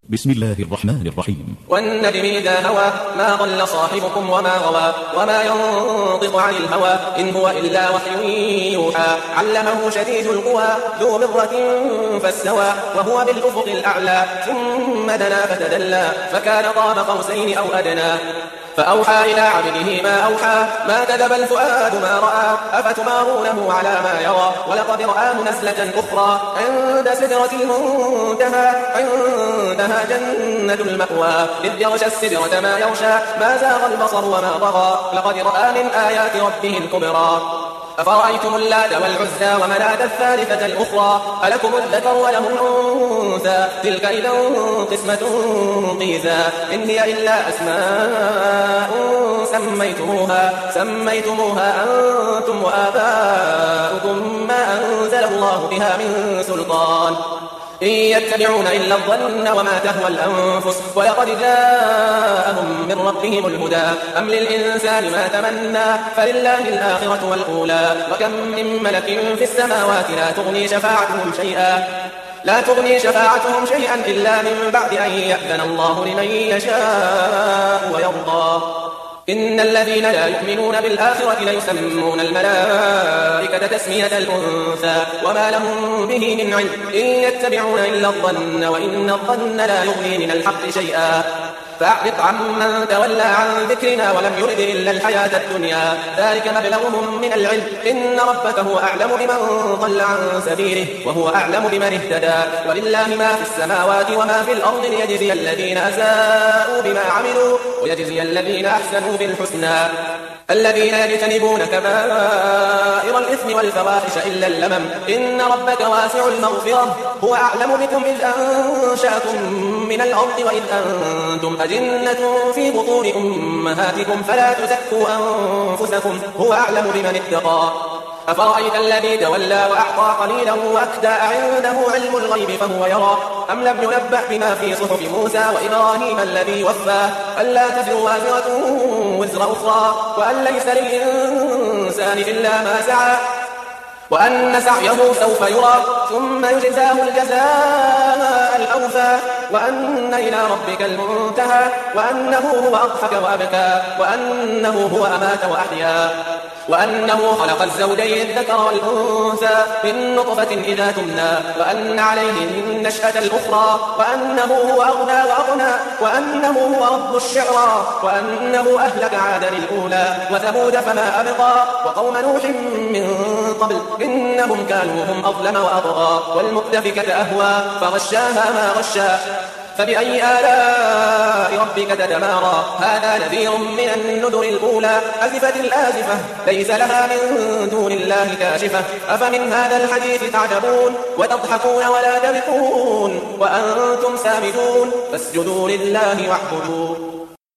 بسم الله الرحمن الرحيم. والنجم إذا هوى ما ضل صاحبكم وما غوى وما ينطق عن الهوى إن هو إلا وحي يوحى علمه شديد القوى ذو مرة فاستوى وهو بالأفق الأعلى ثم دنا فتدلى فكان قاب قوسين أو أدنى فأوحى إلى عبده ما أوحى ما كذب الفؤاد ما رأى أفتمارونه على ما يرى ولقد رآه نزلة أخرى عند سدرة المنتهى عندها جنة المأوى إذ يغشى السدرة ما يغشى ما زاغ البصر وما طغى لقد رأى من آيات ربه الكبرى أفرأيتم اللات والعزى ومناة الثالثة الأخرى ألكم الذكر وله الأنثى تلك إذا قسمة ضيزى إن هي إلا أسماء سميتموها أنتم وآباؤكم ما أنزل الله بها من سلطان إن يتبعون إلا الظن وما تهوى الأنفس ولقد جاءهم من ربهم الهدى أم للإنسان ما تمنى فلله الآخرة والأولى وكم من ملك في السماوات لا تغني شفاعتهم شيئا إلا من بعد أن يأذن الله لمن يشاء ويرضى إن الذين لا يؤمنون بالآخرة ليسمون الملائكة تسمية الأنثى وما لهم به من علم إن يتبعون إلا الظن وإن الظن لا يغني من الحق شيئا فأعرض عمن تولى عن ذكرنا ولم يرد إلا الحياة الدنيا ذلك مبلغهم من العلم إن ربك هو أعلم بمن ضل عن سبيله وهو أعلم بمن اهتدى ولله ما في السماوات وما في الأرض ليجزي الذين أساءوا بما عملوا ويجزي الذين أحسنوا بالحسنى الذين يجتنبون كبائر الإثم والفواحش إلا اللمم إن ربك واسع المغفرة هو أعلم بكم إذ أنشأكم من الأرض وإذ أنتم أجنة في بطون أمهاتكم فلا تزكوا أنفسكم هو أعلم بمن اتقى أفرأيت الذي تولى وأعطى قليلا وأكدى عنده علم الغيب فهو يرى أم لم ينبأ بما في صحف موسى وإبراهيم الذي وفى ألا تزر وازرة وزر أخرى وأن ليس للإنسان إلا ما سعى وأن سعيه سوف يرى ثم يجزاه الجزاء الأوفى وأن إلى ربك المنتهى وأنه هو أضحك وأبكى وأنه هو أمات وأحيا وأنه خلق الزوجين الذكر والأنثى من نطفة إذا تمنى وأن عليه النشأة الأخرى وأنه هو أغنى وأقنى وأنه هو رب الشعرى وأنه أهلك عادا الأولى وثمود فما أبقى وقوم نوح من قبل إنهم كانوا هم أظلم وأطغى والمؤتفكة أهوى فغشاها ما غشا فبأي آلاء ربك تتمارى هذا نذير من النذر الأولى أزفت الآزفة ليس لها من دون الله كاشفة أفمن هذا الحديث تعجبون وتضحكون ولا تبكون وأنتم سامدون فاسجدوا لله واعبدوا